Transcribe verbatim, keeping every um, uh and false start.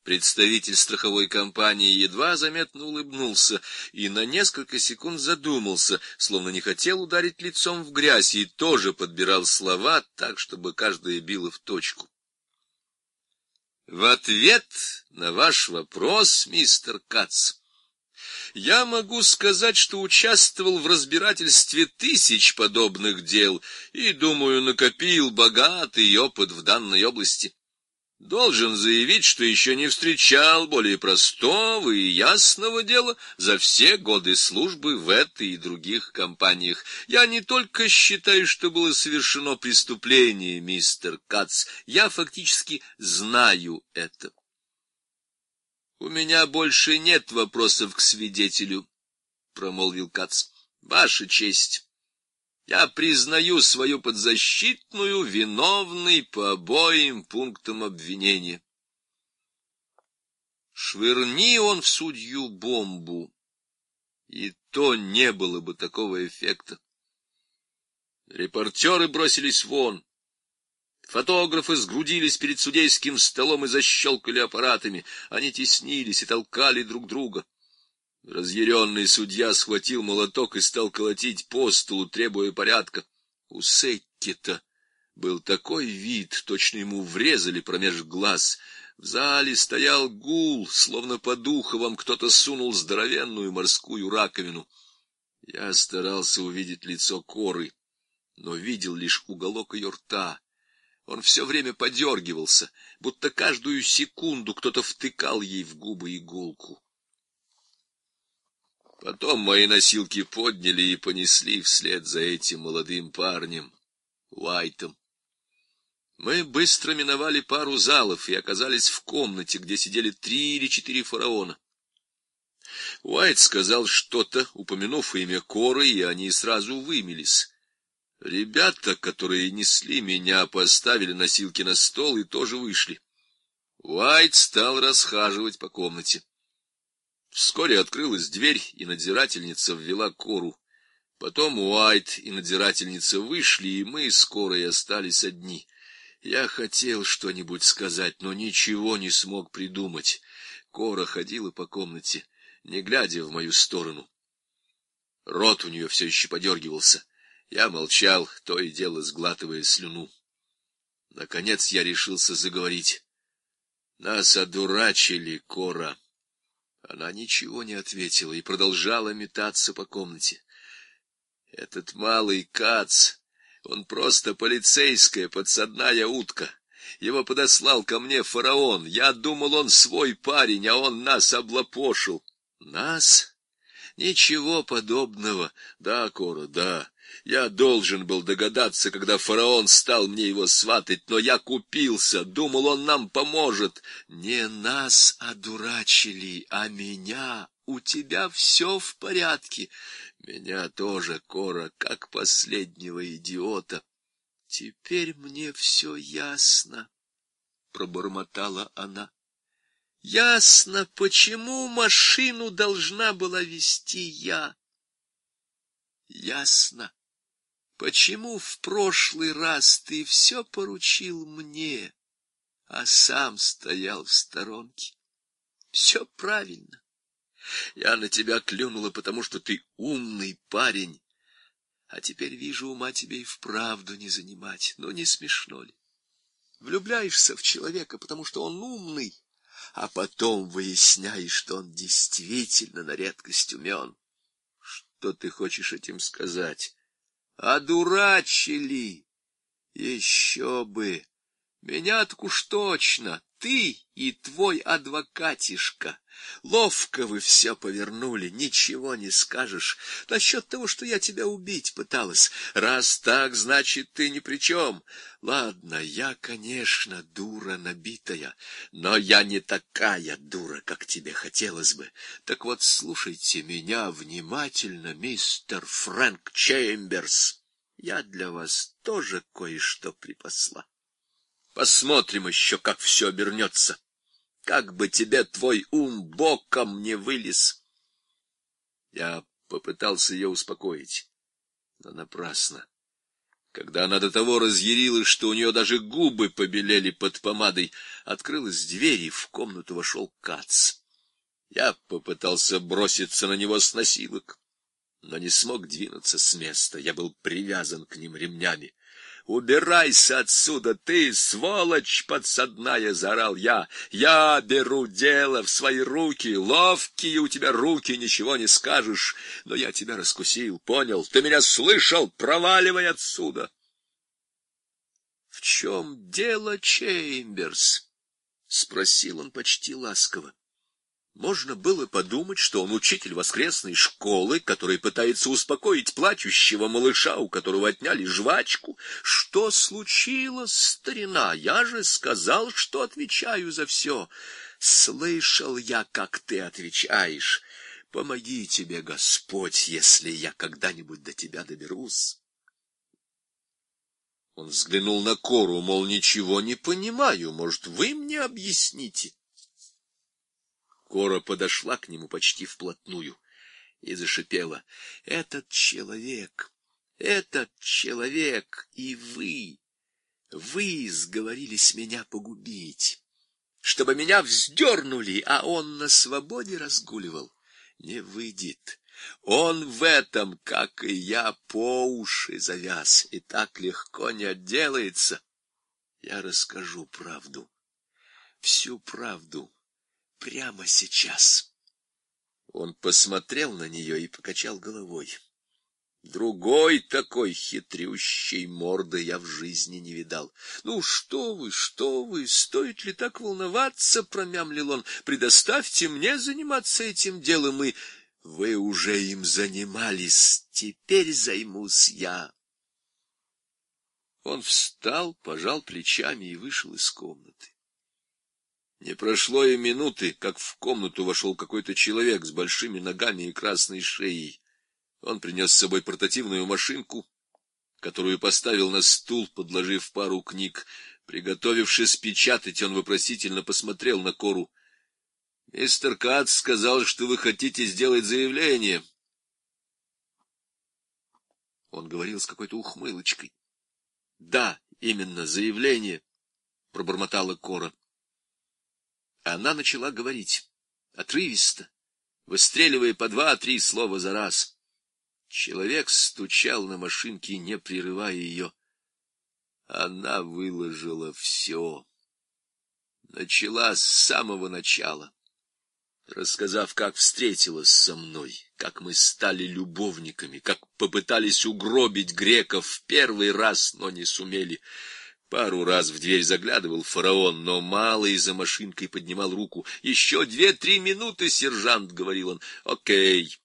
Представитель страховой компании едва заметно улыбнулся и на несколько секунд задумался, словно не хотел ударить лицом в грязь, и тоже подбирал слова так, чтобы каждая била в точку. В ответ на ваш вопрос, мистер Кац, я могу сказать, что участвовал в разбирательстве тысяч подобных дел и, думаю, накопил богатый опыт в данной области. Должен заявить, что еще не встречал более простого и ясного дела за все годы службы в этой и других компаниях. Я не только считаю, что было совершено преступление, мистер Кац, я фактически знаю это. У меня больше нет вопросов к свидетелю, промолвил Кац. Ваша честь. Я признаю свою подзащитную виновной по обоим пунктам обвинения. Швырни он в судью бомбу, и то не было бы такого эффекта. Репортеры бросились вон. Фотографы сгрудились перед судейским столом и защелкали аппаратами. Они теснились и толкали друг друга. Разъяренный судья схватил молоток и стал колотить по столу, требуя порядка. У Секкета был такой вид, точно ему врезали промеж глаз. В зале стоял гул, словно по духовам кто-то сунул здоровенную морскую раковину. Я старался увидеть лицо Коры, но видел лишь уголок ее рта. Он все время подергивался, будто каждую секунду кто-то втыкал ей в губы иголку. Потом мои носилки подняли и понесли вслед за этим молодым парнем, Уайтом. Мы быстро миновали пару залов и оказались в комнате, где сидели три или четыре фараона. Уайт сказал что-то, упомянув имя Коры, и они сразу вымились. Ребята, которые несли меня, поставили носилки на стол и тоже вышли. Уайт стал расхаживать по комнате. Вскоре открылась дверь, и надзирательница ввела Кору. Потом Уайт и надзирательница вышли, и мы с Корой остались одни. Я хотел что-нибудь сказать, но ничего не смог придумать. Кора ходила по комнате, не глядя в мою сторону. Рот у нее все еще подергивался. Я молчал, то и дело сглатывая слюну. Наконец я решился заговорить. Нас одурачили, Кора. Она ничего не ответила и продолжала метаться по комнате. Этот малый Кац, он просто полицейская подсадная утка. Его подослал ко мне фараон. Я думал, он свой парень, а он нас облапошил. Нас? Ничего подобного. Да, Кора, да. Я должен был догадаться, когда фараон стал мне его сватать, но я купился, думал, он нам поможет. Не нас одурачили, а меня. У тебя все в порядке. Меня тоже, Кора, как последнего идиота. Теперь мне все ясно, пробормотала она. Ясно, почему машину должна была вести я. Ясно, почему в прошлый раз ты все поручил мне, а сам стоял в сторонке. Все правильно. Я на тебя клюнула, потому что ты умный парень. А теперь вижу, ума тебе и вправду не занимать. Ну, не смешно ли? Влюбляешься в человека, потому что он умный, а потом выясняешь, что он действительно на редкость умен. Что ты хочешь этим сказать? Одурачили. Еще бы. Меня так уж точно. Ты и твой адвокатишка. Ловко вы все повернули, ничего не скажешь. Насчет того, что я тебя убить пыталась. Раз так, значит, ты ни при чем. Ладно, я, конечно, дура набитая, но я не такая дура, как тебе хотелось бы. Так вот, слушайте меня внимательно, мистер Фрэнк Чемберс. Я для вас тоже кое-что припасла. Посмотрим еще, как все обернется. Как бы тебе твой ум боком не вылез. Я попытался ее успокоить, но напрасно. Когда она до того разъярилась, что у нее даже губы побелели под помадой, открылась дверь, и в комнату вошел Кац. Я попытался броситься на него с носилок, но не смог двинуться с места. Я был привязан к ним ремнями. «Убирайся отсюда, ты, сволочь подсадная!» — заорал я. «Я беру дело в свои руки. Ловкие у тебя руки, ничего не скажешь. Но я тебя раскусил, понял? Ты меня слышал? Проваливай отсюда!» «В чем дело, Чеймберс?» — спросил он почти ласково. Можно было подумать, что он учитель воскресной школы, который пытается успокоить плачущего малыша, у которого отняли жвачку. Что случилось, старина? Я же сказал, что отвечаю за все. Слышал я, как ты отвечаешь. Помоги тебе, Господь, если я когда-нибудь до тебя доберусь. Он взглянул на Кору, мол, ничего не понимаю, может, вы мне объясните? Кора подошла к нему почти вплотную и зашипела: «Этот человек, этот человек и вы, вы сговорились меня погубить, чтобы меня вздернули, а он на свободе разгуливал. Не выйдет. Он в этом, как и я, по уши завяз, и так легко не отделается. Я расскажу правду, всю правду. Прямо сейчас». Он посмотрел на нее и покачал головой. Другой такой хитрющей морды я в жизни не видал. «Ну что вы, что вы, стоит ли так волноваться?» — промямлил он. «Предоставьте мне заниматься этим делом, и вы уже им занимались, теперь займусь я». Он встал, пожал плечами и вышел из комнаты. Не прошло и минуты, как в комнату вошел какой-то человек с большими ногами и красной шеей. Он принес с собой портативную машинку, которую поставил на стул, подложив пару книг. Приготовившись печатать, он вопросительно посмотрел на Кору. — Мистер Кац сказал, что вы хотите сделать заявление. Он говорил с какой-то ухмылочкой. — Да, именно, заявление, — пробормотала Кора. Она начала говорить, отрывисто, выстреливая по два-три слова за раз. Человек стучал на машинке, не прерывая ее. Она выложила все. Начала с самого начала, рассказав, как встретилась со мной, как мы стали любовниками, как попытались угробить греков в первый раз, но не сумели. Пару раз в дверь заглядывал фараон, но малый за машинкой поднимал руку. «Еще две-три минуты, сержант», — говорил он. «Окей».